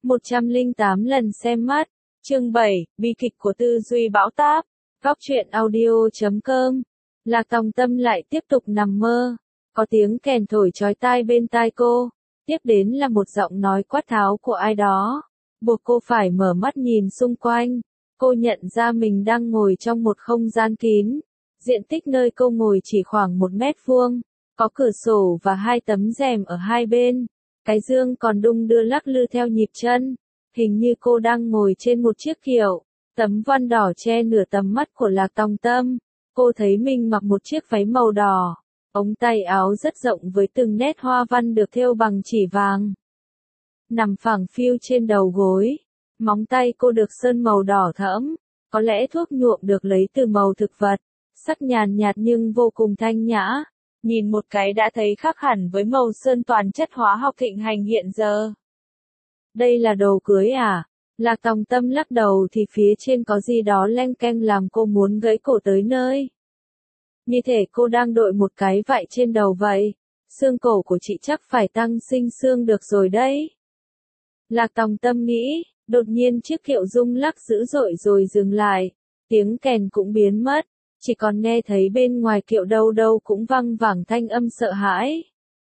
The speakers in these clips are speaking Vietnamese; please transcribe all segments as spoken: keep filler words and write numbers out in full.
một trăm lẻ tám lần xem mắt. Chương bảy, bi kịch của tư duy bão táp. Góc truyện audio chấm com. Lạc Tòng Tâm lại tiếp tục nằm mơ. Có tiếng kèn thổi chói tai bên tai cô. Tiếp đến là một giọng nói quát tháo của ai đó. Buộc cô phải mở mắt nhìn xung quanh. Cô nhận ra mình đang ngồi trong một không gian kín. Diện tích nơi cô ngồi chỉ khoảng một mét vuông. Có cửa sổ và hai tấm rèm ở hai bên. Cái giường còn đung đưa lắc lư theo nhịp chân. Hình như cô đang ngồi trên một chiếc kiệu. Tấm voan đỏ che nửa tầm mắt của Lạc Tòng Tâm. Cô thấy mình mặc một chiếc váy màu đỏ. Ống tay áo rất rộng với từng nét hoa văn được thêu bằng chỉ vàng. Nằm phẳng phiu trên đầu gối. Móng tay cô được sơn màu đỏ thẫm. Có lẽ thuốc nhuộm được lấy từ màu thực vật. Sắc nhàn nhạt nhưng vô cùng thanh nhã. Nhìn một cái đã thấy khác hẳn với màu sơn toàn chất hóa học thịnh hành hiện giờ. Đây là đồ cưới à? Lạc Tòng Tâm lắc đầu thì phía trên có gì đó leng keng làm cô muốn gãy cổ tới nơi. Như thể cô đang đội một cái vại trên đầu vậy. Xương cổ của chị chắc phải tăng sinh xương được rồi đấy. Lạc Tòng Tâm nghĩ, đột nhiên chiếc kiệu rung lắc dữ dội rồi dừng lại. Tiếng kèn cũng biến mất. Chỉ còn nghe thấy bên ngoài kiệu đâu đâu cũng văng vẳng thanh âm sợ hãi.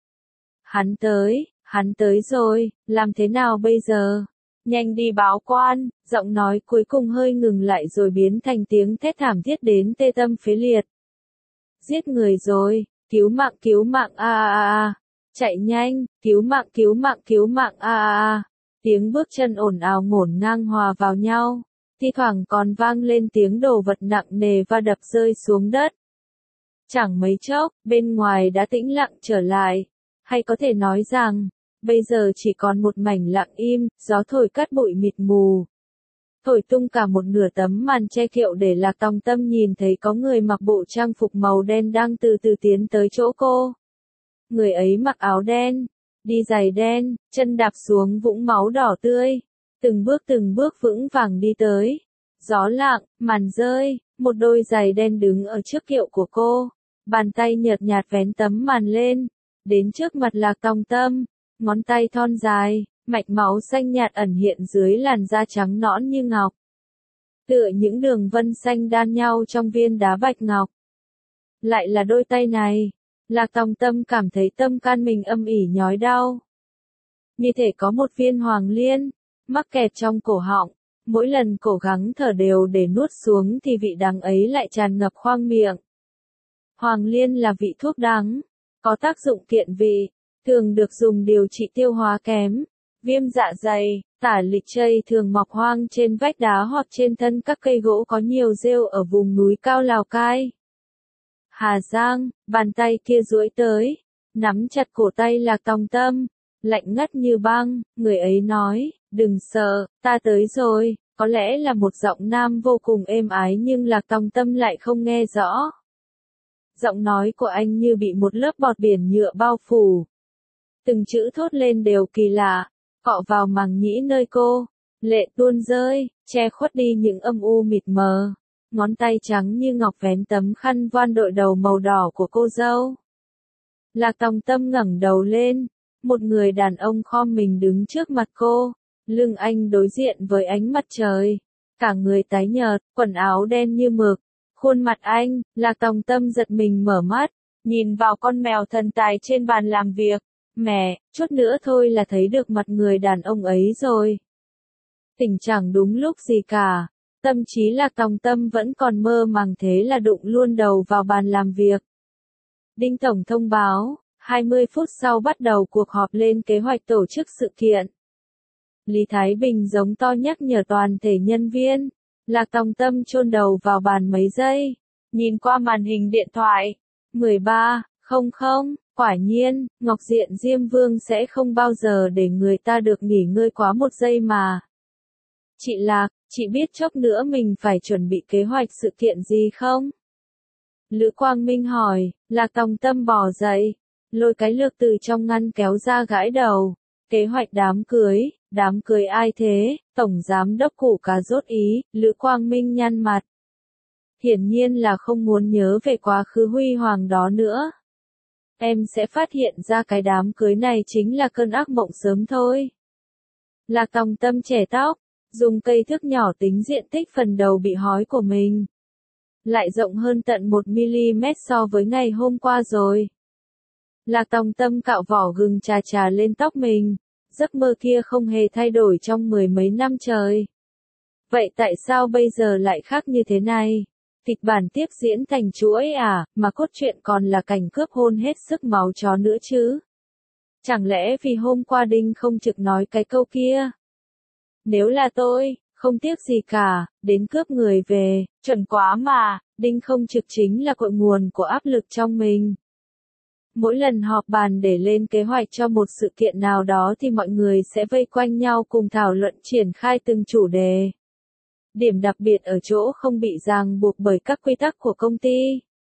Hắn tới, hắn tới rồi, làm thế nào bây giờ? Nhanh đi báo quan, giọng nói cuối cùng hơi ngừng lại rồi biến thành tiếng thét thảm thiết đến tê tâm phế liệt. Giết người rồi, cứu mạng cứu mạng a a a, chạy nhanh, cứu mạng cứu mạng cứu mạng a a a. Tiếng bước chân ồn ào ngổn ngang hòa vào nhau. Thi thoảng còn vang lên tiếng đồ vật nặng nề và đập rơi xuống đất. Chẳng mấy chốc, bên ngoài đã tĩnh lặng trở lại. Hay có thể nói rằng, bây giờ chỉ còn một mảnh lặng im, gió thổi cát bụi mịt mù. Thổi tung cả một nửa tấm màn che kiệu để Lạc Tòng Tâm nhìn thấy có người mặc bộ trang phục màu đen đang từ từ tiến tới chỗ cô. Người ấy mặc áo đen, đi giày đen, chân đạp xuống vũng máu đỏ tươi. Từng bước từng bước vững vàng đi tới. Gió lặng, màn rơi, một đôi giày đen đứng ở trước kiệu của cô. Bàn tay nhợt nhạt vén tấm màn lên. Đến trước mặt Lạc Tòng Tâm. Ngón tay thon dài, mạch máu xanh nhạt ẩn hiện dưới làn da trắng nõn như ngọc. Tựa những đường vân xanh đan nhau trong viên đá bạch ngọc. Lại là đôi tay này. Lạc Tòng Tâm cảm thấy tâm can mình âm ỉ nhói đau. Như thể có một viên hoàng liên mắc kẹt trong cổ họng, mỗi lần cố gắng thở đều để nuốt xuống thì vị đắng ấy lại tràn ngập khoang miệng. Hoàng liên là vị thuốc đắng, có tác dụng kiện vị, thường được dùng điều trị tiêu hóa kém, viêm dạ dày, tả lịch chây thường mọc hoang trên vách đá hoặc trên thân các cây gỗ có nhiều rêu ở vùng núi cao Lào Cai. Hà Giang, bàn tay kia duỗi tới, nắm chặt cổ tay Lạc Tòng Tâm, lạnh ngắt như băng, người ấy nói. Đừng sợ, ta tới rồi, có lẽ là một giọng nam vô cùng êm ái nhưng Lạc Tòng Tâm lại không nghe rõ. Giọng nói của anh như bị một lớp bọt biển nhựa bao phủ. Từng chữ thốt lên đều kỳ lạ, cọ vào màng nhĩ nơi cô, lệ tuôn rơi, che khuất đi những âm u mịt mờ. Ngón tay trắng như ngọc vén tấm khăn voan đội đầu màu đỏ của cô dâu. Lạc Tòng Tâm ngẩng đầu lên, một người đàn ông khom mình đứng trước mặt cô. Lưng anh đối diện với ánh mặt trời, cả người tái nhợt, quần áo đen như mực, khuôn mặt anh. Lạc Tòng Tâm giật mình mở mắt, nhìn vào con mèo thần tài trên bàn làm việc. Mẹ, chút nữa thôi là thấy được mặt người đàn ông ấy rồi. Tỉnh chẳng đúng lúc gì cả, tâm trí Lạc Tòng Tâm vẫn còn mơ màng thế là đụng luôn đầu vào bàn làm việc. Đinh Tổng thông báo, hai mươi phút sau bắt đầu cuộc họp lên kế hoạch tổ chức sự kiện. Lý Thái Bình giống to nhắc nhở toàn thể nhân viên. Lạc Tòng Tâm chôn đầu vào bàn mấy giây, nhìn qua màn hình điện thoại. mười ba, không không, quả nhiên, Ngọc Diện Diêm Vương sẽ không bao giờ để người ta được nghỉ ngơi quá một giây mà. Chị Lạc, chị biết chốc nữa mình phải chuẩn bị kế hoạch sự kiện gì không? Lữ Quang Minh hỏi. Lạc Tòng Tâm bò dậy, lôi cái lược từ trong ngăn kéo ra gãi đầu. Kế hoạch đám cưới. Đám cưới ai thế? Tổng giám đốc Củ Cà rốt ý. Lữ Quang Minh nhăn mặt. Hiển nhiên là không muốn nhớ về quá khứ huy hoàng đó nữa. Em sẽ phát hiện ra cái đám cưới này chính là cơn ác mộng sớm thôi. Lạc Tòng Tâm chẻ tóc, dùng cây thước nhỏ tính diện tích phần đầu bị hói của mình. Lại rộng hơn tận một mi-li-mét so với ngày hôm qua rồi. Lạc Tòng Tâm cạo vỏ gừng chà chà lên tóc mình. Giấc mơ kia không hề thay đổi trong mười mấy năm trời. Vậy tại sao bây giờ lại khác như thế này? Kịch bản tiếp diễn thành chuỗi à, mà cốt truyện còn là cảnh cướp hôn hết sức máu chó nữa chứ? Chẳng lẽ vì hôm qua Đinh không trực nói cái câu kia? Nếu là tôi, không tiếc gì cả, đến cướp người về, chuẩn quá mà, Đinh không trực chính là cội nguồn của áp lực trong mình. Mỗi lần họp bàn để lên kế hoạch cho một sự kiện nào đó thì mọi người sẽ vây quanh nhau cùng thảo luận triển khai từng chủ đề. Điểm đặc biệt ở chỗ không bị ràng buộc bởi các quy tắc của công ty.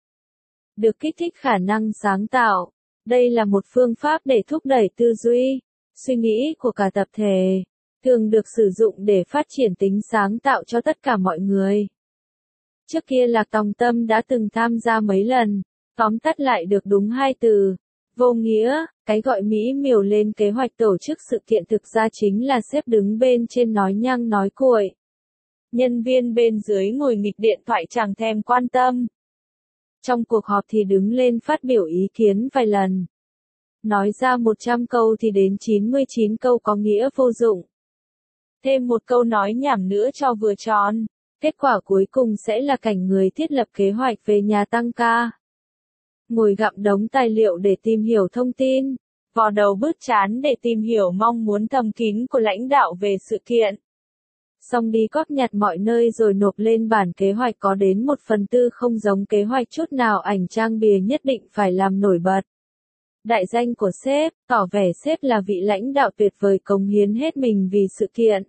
Được kích thích khả năng sáng tạo. Đây là một phương pháp để thúc đẩy tư duy, suy nghĩ của cả tập thể, thường được sử dụng để phát triển tính sáng tạo cho tất cả mọi người. Trước kia Lạc Tòng Tâm đã từng tham gia mấy lần, tóm tắt lại được đúng hai từ, vô nghĩa. Cái gọi mỹ miều lên kế hoạch tổ chức sự kiện thực ra chính là sếp đứng bên trên nói nhăng nói cuội. Nhân viên bên dưới ngồi nghịch điện thoại chẳng thèm quan tâm. Trong cuộc họp thì đứng lên phát biểu ý kiến vài lần. Nói ra một trăm câu thì đến chín mươi chín câu có nghĩa vô dụng. Thêm một câu nói nhảm nữa cho vừa tròn. Kết quả cuối cùng sẽ là cảnh người thiết lập kế hoạch về nhà tăng ca. Ngồi gặm đống tài liệu để tìm hiểu thông tin. Vò đầu bứt trán để tìm hiểu mong muốn thầm kín của lãnh đạo về sự kiện. Xong đi cóp nhặt mọi nơi rồi nộp lên bản kế hoạch có đến một phần tư không giống kế hoạch chút nào, ảnh trang bìa nhất định phải làm nổi bật. Đại danh của sếp, tỏ vẻ sếp là vị lãnh đạo tuyệt vời cống hiến hết mình vì sự kiện.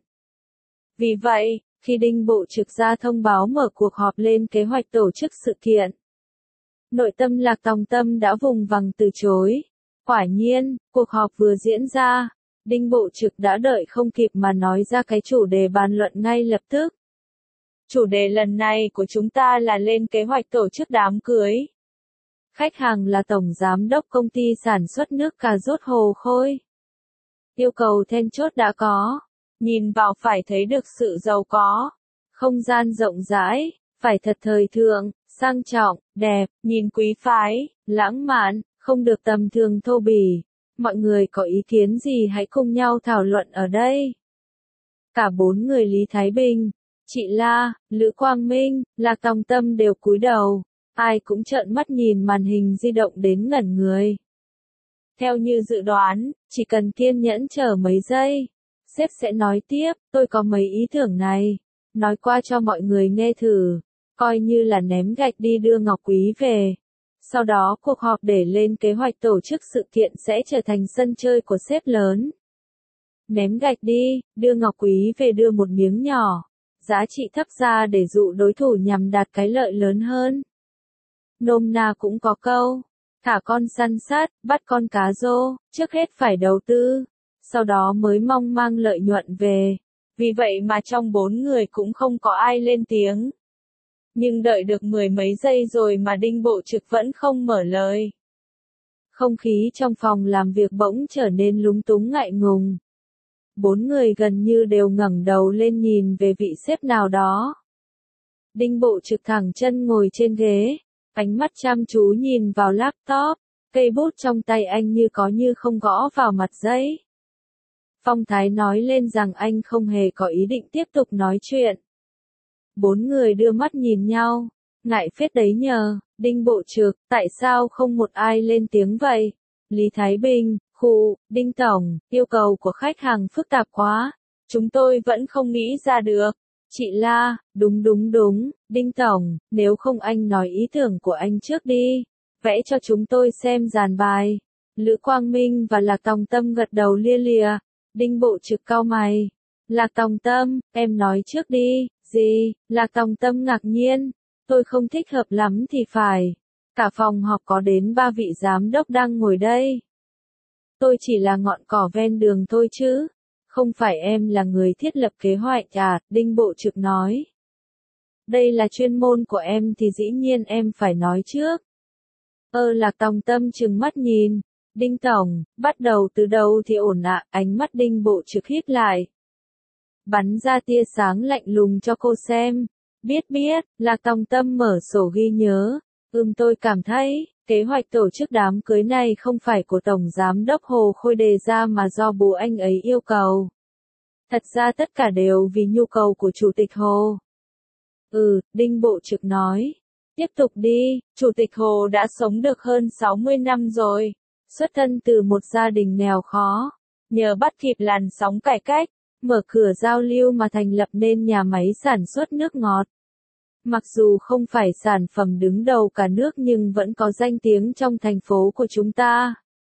Vì vậy, khi Đinh Bộ Trực ra thông báo mở cuộc họp lên kế hoạch tổ chức sự kiện, nội tâm Lạc Tòng Tâm đã vùng vằng từ chối. Quả nhiên, cuộc họp vừa diễn ra, Đinh Bộ Trực đã đợi không kịp mà nói ra cái chủ đề bàn luận ngay lập tức. Chủ đề lần này của chúng ta là lên kế hoạch tổ chức đám cưới. Khách hàng là tổng giám đốc công ty sản xuất nước cà rốt Hồ Khôi. Yêu cầu then chốt đã có. Nhìn vào phải thấy được sự giàu có. Không gian rộng rãi, phải thật thời thượng, sang trọng, đẹp, nhìn quý phái, lãng mạn, không được tầm thường thô bỉ. Mọi người có ý kiến gì hãy cùng nhau thảo luận ở đây. Cả bốn người Lý Thái Bình, chị La, Lữ Quang Minh, Lạc Tòng Tâm đều cúi đầu. Ai cũng trợn mắt nhìn màn hình di động đến ngẩn người. Theo như dự đoán, chỉ cần kiên nhẫn chờ mấy giây, sếp sẽ nói tiếp, tôi có mấy ý tưởng này. Nói qua cho mọi người nghe thử, coi như là ném gạch đi đưa Ngọc Quý về. Sau đó cuộc họp để lên kế hoạch tổ chức sự kiện sẽ trở thành sân chơi của sếp lớn. Ném gạch đi, đưa Ngọc Quý về đưa một miếng nhỏ. Giá trị thấp ra để dụ đối thủ nhằm đạt cái lợi lớn hơn. Nôm na cũng có câu, thả con săn sát, bắt con cá rô, trước hết phải đầu tư, sau đó mới mong mang lợi nhuận về. Vì vậy mà trong bốn người cũng không có ai lên tiếng. Nhưng đợi được mười mấy giây rồi mà Đinh Bộ Trực vẫn không mở lời. Không khí trong phòng làm việc bỗng trở nên lúng túng ngại ngùng. Bốn người gần như đều ngẩng đầu lên nhìn về vị sếp nào đó. Đinh Bộ Trực thẳng chân ngồi trên ghế, ánh mắt chăm chú nhìn vào laptop, cây bút trong tay anh như có như không gõ vào mặt giấy. Phong thái nói lên rằng anh không hề có ý định tiếp tục nói chuyện. Bốn người đưa mắt nhìn nhau, ngại phết đấy nhờ, Đinh Bộ Trực, tại sao không một ai lên tiếng vậy? Lý Thái Bình, khụ, Đinh Tổng, yêu cầu của khách hàng phức tạp quá, chúng tôi vẫn không nghĩ ra được. Chị La, đúng đúng đúng, Đinh Tổng, nếu không anh nói ý tưởng của anh trước đi, vẽ cho chúng tôi xem dàn bài. Lữ Quang Minh và Lạc Tòng Tâm gật đầu lia lịa. Đinh Bộ Trực cau mày. Lạc Tòng Tâm, em nói trước đi. Gì? Lạc Tòng Tâm ngạc nhiên. Tôi không thích hợp lắm thì phải. Cả phòng họp có đến ba vị giám đốc đang ngồi đây. Tôi chỉ là ngọn cỏ ven đường thôi chứ. Không phải em là người thiết lập kế hoạch à? Đinh Bộ Trực nói. Đây là chuyên môn của em thì dĩ nhiên em phải nói trước. Ơ Lạc Tòng Tâm trừng mắt nhìn. Đinh Tổng, bắt đầu từ đâu thì ổn ạ, ánh mắt Đinh Bộ Trực híp lại. bắn ra tia sáng lạnh lùng cho cô xem. Biết biết, Lạc Tòng Tâm mở sổ ghi nhớ. Ừm tôi cảm thấy, kế hoạch tổ chức đám cưới này không phải của Tổng Giám đốc Hồ Khôi đề ra mà do bố anh ấy yêu cầu. Thật ra tất cả đều vì nhu cầu của Chủ tịch Hồ. Ừ, Đinh Bộ Trực nói. Tiếp tục đi, Chủ tịch Hồ đã sống được hơn sáu mươi năm rồi. Xuất thân từ một gia đình nghèo khó. Nhờ bắt kịp làn sóng cải cách, mở cửa giao lưu mà thành lập nên nhà máy sản xuất nước ngọt. Mặc dù không phải sản phẩm đứng đầu cả nước nhưng vẫn có danh tiếng trong thành phố của chúng ta.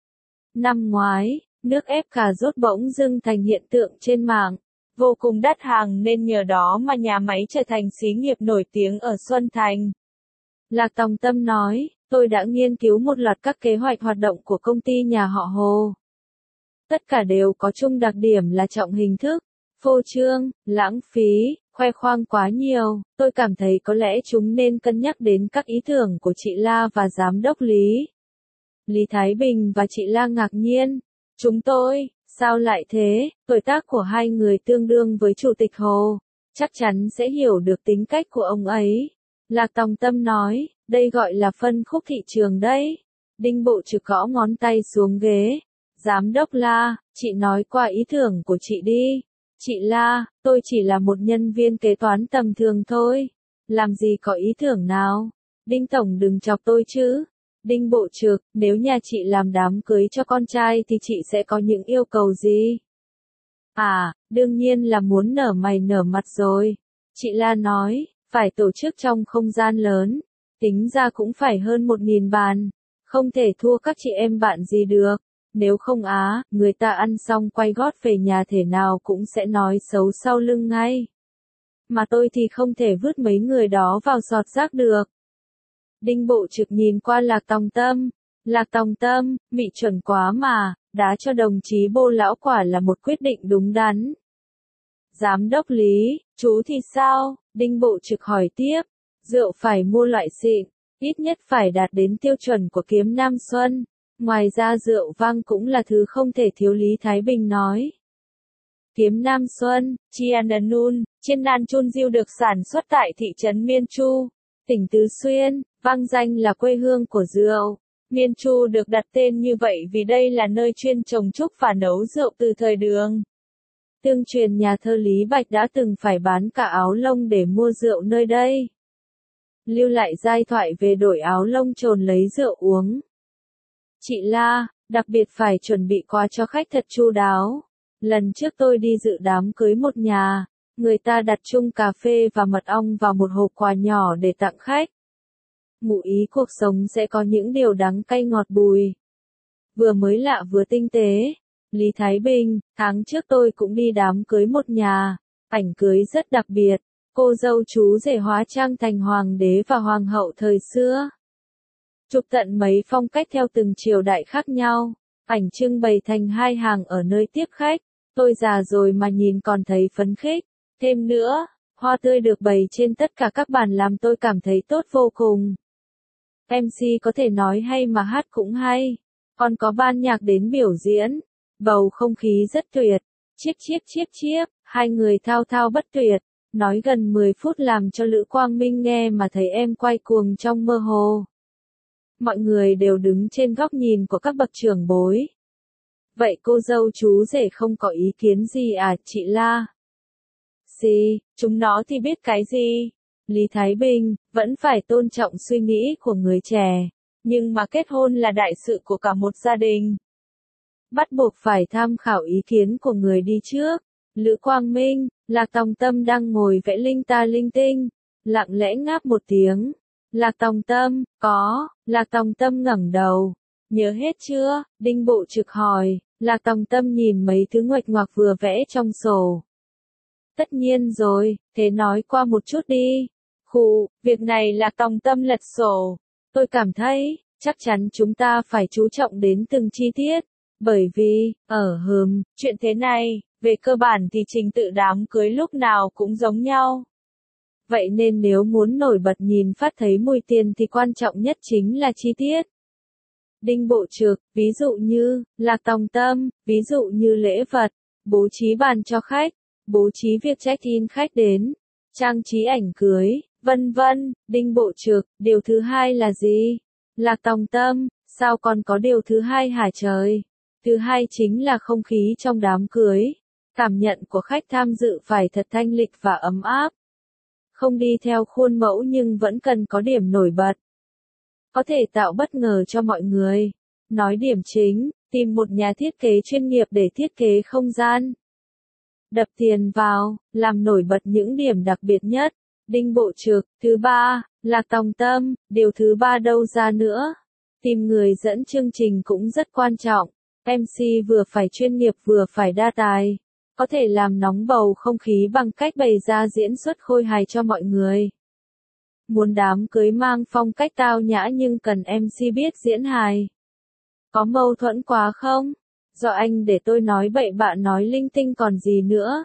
Năm ngoái, nước ép cà rốt bỗng dưng thành hiện tượng trên mạng. Vô cùng đắt hàng nên nhờ đó mà nhà máy trở thành xí nghiệp nổi tiếng ở Xuân Thành. Lạc Tòng Tâm nói, tôi đã nghiên cứu một loạt các kế hoạch hoạt động của công ty nhà họ Hồ. Tất cả đều có chung đặc điểm là trọng hình thức, phô trương, lãng phí, khoe khoang quá nhiều. Tôi cảm thấy có lẽ chúng nên cân nhắc đến các ý tưởng của chị La và Giám đốc Lý. Lý Thái Bình và chị La ngạc nhiên. Chúng tôi, sao lại thế? Tuổi tác của hai người tương đương với Chủ tịch Hồ. Chắc chắn sẽ hiểu được tính cách của ông ấy. Lạc Tòng Tâm nói, đây gọi là phân khúc thị trường đấy. Đinh Bộ Trực gõ ngón tay xuống ghế. Giám đốc La, chị nói qua ý tưởng của chị đi. Chị La, tôi chỉ là một nhân viên kế toán tầm thường thôi. Làm gì có ý tưởng nào? Đinh Tổng đừng chọc tôi chứ. Đinh Bộ Trực, nếu nhà chị làm đám cưới cho con trai thì chị sẽ có những yêu cầu gì? À, đương nhiên là muốn nở mày nở mặt rồi. Chị La nói, phải tổ chức trong không gian lớn. Tính ra cũng phải hơn một nghìn bàn. Không thể thua các chị em bạn gì được. Nếu không á, người ta ăn xong quay gót về nhà thể nào cũng sẽ nói xấu sau lưng ngay. Mà tôi thì không thể vứt mấy người đó vào giọt rác được. Đinh Bộ Trực nhìn qua Lạc Tòng Tâm. Lạc Tòng Tâm, mị chuẩn quá mà, đá cho đồng chí Bô lão quả là một quyết định đúng đắn. Giám đốc Lý, chú thì sao? Đinh Bộ Trực hỏi tiếp. Rượu phải mua loại xịn, ít nhất phải đạt đến tiêu chuẩn của Kiếm Nam Xuân. Ngoài ra rượu vang cũng là thứ không thể thiếu, Lý Thái Bình nói. Kiếm Nam Xuân, Chiananun, chiên nan chun diêu được sản xuất tại thị trấn Miên Chu, tỉnh Tứ Xuyên, vang danh là quê hương của rượu. Miên Chu được đặt tên như vậy vì đây là nơi chuyên trồng trúc và nấu rượu từ thời Đường. Tương truyền nhà thơ Lý Bạch đã từng phải bán cả áo lông để mua rượu nơi đây. Lưu lại giai thoại về đổi áo lông trồn lấy rượu uống. Chị La, đặc biệt phải chuẩn bị quà cho khách thật chu đáo. Lần trước tôi đi dự đám cưới một nhà, người ta đặt chung cà phê và mật ong vào một hộp quà nhỏ để tặng khách. Ngụ ý cuộc sống sẽ có những điều đắng cay ngọt bùi. Vừa mới lạ vừa tinh tế. Lý Thái Bình, tháng trước tôi cũng đi đám cưới một nhà, ảnh cưới rất đặc biệt. Cô dâu chú rể hóa trang thành hoàng đế và hoàng hậu thời xưa. Chụp tận mấy phong cách theo từng triều đại khác nhau. Ảnh trưng bày thành hai hàng ở nơi tiếp khách. Tôi già rồi mà nhìn còn thấy phấn khích. Thêm nữa, hoa tươi được bày trên tất cả các bàn làm tôi cảm thấy tốt vô cùng. em xê có thể nói hay mà hát cũng hay. Còn có ban nhạc đến biểu diễn. Bầu không khí rất tuyệt. Chiếc chiếc chiếc chiếc, hai người thao thao bất tuyệt. Nói gần mười phút làm cho Lữ Quang Minh nghe mà thấy em quay cuồng trong mơ hồ. Mọi người đều đứng trên góc nhìn của các bậc trưởng bối. Vậy cô dâu chú rể không có ý kiến gì à, chị La? Gì, chúng nó thì biết cái gì? Lý Thái Bình, vẫn phải tôn trọng suy nghĩ của người trẻ. Nhưng mà kết hôn là đại sự của cả một gia đình. Bắt buộc phải tham khảo ý kiến của người đi trước. Lữ Quang Minh, Lạc Tòng Tâm đang ngồi vẽ linh ta linh tinh. Lặng lẽ ngáp một tiếng. Lạc Tòng Tâm, có. Lạc Tòng Tâm ngẩng đầu. Nhớ hết chưa? Đinh Bộ Trực hỏi. Lạc Tòng Tâm nhìn mấy thứ nguệch ngoạc vừa vẽ trong sổ. Tất nhiên rồi, thế nói qua một chút đi. Khụ, việc này Lạc Tòng Tâm lật sổ. Tôi cảm thấy, chắc chắn chúng ta phải chú trọng đến từng chi tiết. Bởi vì, ở hừm, chuyện thế này, về cơ bản thì trình tự đám cưới lúc nào cũng giống nhau. Vậy nên nếu muốn nổi bật nhìn phát thấy mùi tiền thì quan trọng nhất chính là chi tiết. Đinh Bộ Trực, ví dụ như, Lạc Tòng Tâm, ví dụ như lễ vật, bố trí bàn cho khách, bố trí việc check-in khách đến, trang trí ảnh cưới, vân vân. Đinh Bộ Trực, điều thứ hai là gì? Lạc Tòng Tâm, sao còn có điều thứ hai hả trời? Thứ hai chính là không khí trong đám cưới. Cảm nhận của khách tham dự phải thật thanh lịch và ấm áp. Không đi theo khuôn mẫu nhưng vẫn cần có điểm nổi bật. Có thể tạo bất ngờ cho mọi người. Nói điểm chính, tìm một nhà thiết kế chuyên nghiệp để thiết kế không gian. Đập tiền vào, làm nổi bật những điểm đặc biệt nhất. Đinh Bộ Trực. Thứ ba, Lạc Tòng Tâm, điều thứ ba đâu ra nữa. Tìm người dẫn chương trình cũng rất quan trọng. em xê vừa phải chuyên nghiệp vừa phải đa tài. Có thể làm nóng bầu không khí bằng cách bày ra diễn xuất khôi hài cho mọi người. Muốn đám cưới mang phong cách tao nhã nhưng cần em xê biết diễn hài. Có mâu thuẫn quá không? Do anh để tôi nói bậy bạ nói linh tinh còn gì nữa.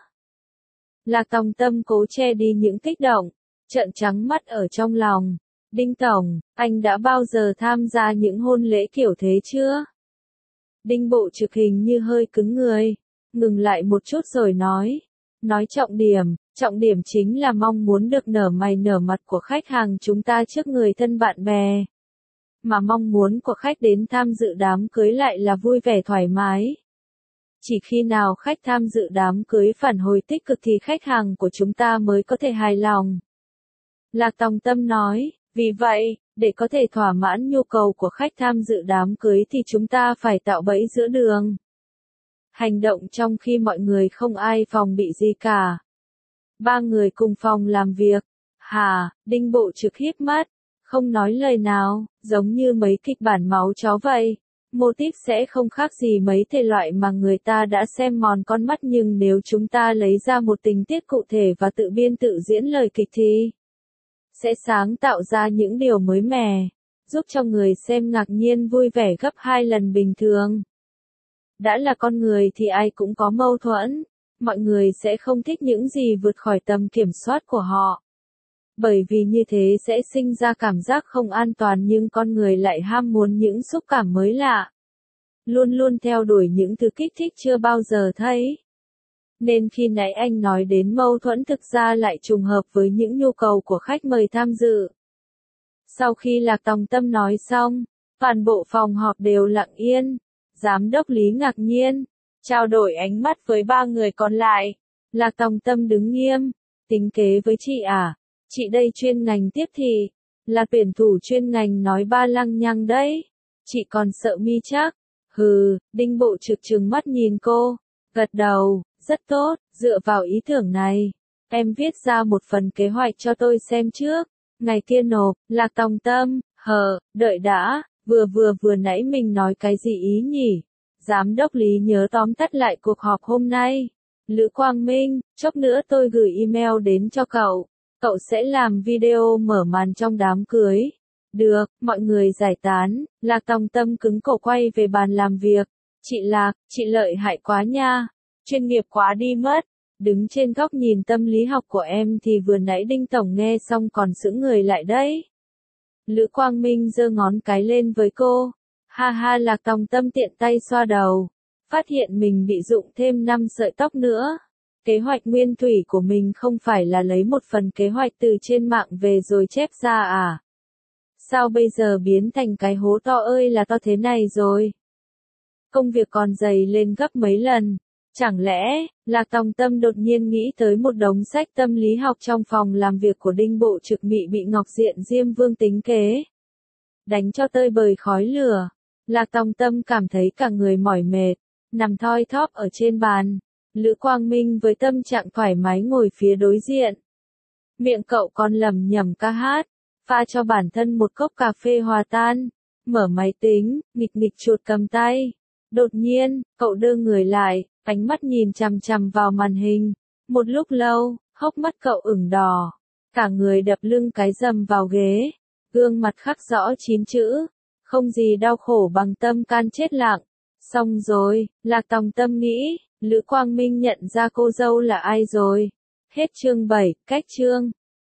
Lạc Tòng Tâm cố che đi những kích động, trợn trắng mắt ở trong lòng. Đinh Tổng, anh đã bao giờ tham gia những hôn lễ kiểu thế chưa? Đinh Bộ Trực hình như hơi cứng người, ngừng lại một chút rồi nói. Nói trọng điểm, trọng điểm chính là mong muốn được nở mày nở mặt của khách hàng chúng ta trước người thân bạn bè. Mà mong muốn của khách đến tham dự đám cưới lại là vui vẻ thoải mái. Chỉ khi nào khách tham dự đám cưới phản hồi tích cực thì khách hàng của chúng ta mới có thể hài lòng. Lạc Tòng Tâm nói, vì vậy, để có thể thỏa mãn nhu cầu của khách tham dự đám cưới thì chúng ta phải tạo bẫy giữa đường. Hành động trong khi mọi người không ai phòng bị gì cả. Ba người cùng phòng làm việc. Hà, Đinh Bộ Trực híp mắt, không nói lời nào, giống như mấy kịch bản máu chó vậy. Mô típ sẽ không khác gì mấy thể loại mà người ta đã xem mòn con mắt nhưng nếu chúng ta lấy ra một tình tiết cụ thể và tự biên tự diễn lời kịch thì sẽ sáng tạo ra những điều mới mẻ, giúp cho người xem ngạc nhiên vui vẻ gấp hai lần bình thường. Đã là con người thì ai cũng có mâu thuẫn, mọi người sẽ không thích những gì vượt khỏi tầm kiểm soát của họ. Bởi vì như thế sẽ sinh ra cảm giác không an toàn nhưng con người lại ham muốn những xúc cảm mới lạ. Luôn luôn theo đuổi những thứ kích thích chưa bao giờ thấy. Nên khi nãy anh nói đến mâu thuẫn thực ra lại trùng hợp với những nhu cầu của khách mời tham dự. Sau khi Lạc Tòng Tâm nói xong, toàn bộ phòng họp đều lặng yên. Giám đốc Lý ngạc nhiên, trao đổi ánh mắt với ba người còn lại. Lạc Tòng Tâm đứng nghiêm, tính kế với chị à? Chị đây chuyên ngành tiếp thị, là tuyển thủ chuyên ngành nói ba lăng nhăng đấy. Chị còn sợ mi chắc? Hừ, Đinh Bộ Trực trừng mắt nhìn cô, gật đầu, rất tốt, dựa vào ý tưởng này. Em viết ra một phần kế hoạch cho tôi xem trước, ngày kia nộp. Lạc Tòng Tâm, hờ, đợi đã, vừa vừa vừa nãy mình nói cái gì ý nhỉ? Giám đốc Lý nhớ tóm tắt lại cuộc họp hôm nay. Lữ Quang Minh, chốc nữa tôi gửi email đến cho cậu. Cậu sẽ làm video mở màn trong đám cưới. Được, mọi người giải tán. Lạc Tòng Tâm cứng cổ quay về bàn làm việc. Chị Lạc, chị lợi hại quá nha. Chuyên nghiệp quá đi mất. Đứng trên góc nhìn tâm lý học của em thì vừa nãy Đinh Tổng nghe xong còn sững người lại đấy. Lữ Quang Minh giơ ngón cái lên với cô. Ha ha, Lạc Tòng Tâm tiện tay xoa đầu. Phát hiện mình bị rụng thêm năm sợi tóc nữa. Kế hoạch nguyên thủy của mình không phải là lấy một phần kế hoạch từ trên mạng về rồi chép ra à? Sao bây giờ biến thành cái hố to ơi là to thế này rồi? Công việc còn dày lên gấp mấy lần. Chẳng lẽ, Lạc Tòng Tâm đột nhiên nghĩ tới một đống sách tâm lý học trong phòng làm việc của Đinh Bộ Trực Mị bị Ngọc Diện Diêm Vương tính kế. Đánh cho tơi bời khói lửa. Lạc Tòng Tâm cảm thấy cả người mỏi mệt, nằm thoi thóp ở trên bàn. Lữ Quang Minh với tâm trạng thoải mái ngồi phía đối diện. Miệng cậu còn lẩm nhẩm ca hát, pha cho bản thân một cốc cà phê hòa tan, mở máy tính, nghịch nghịch chuột cầm tay. Đột nhiên, cậu đưa người lại, ánh mắt nhìn chằm chằm vào màn hình. Một lúc lâu, hốc mắt cậu ửng đỏ, cả người đập lưng cái rầm vào ghế, gương mặt khắc rõ chín chữ, không gì đau khổ bằng tâm can chết lặng. Xong rồi, Lạc Tòng Tâm nghĩ, Lữ Quang Minh nhận ra cô dâu là ai rồi. Hết chương bảy, cách chương.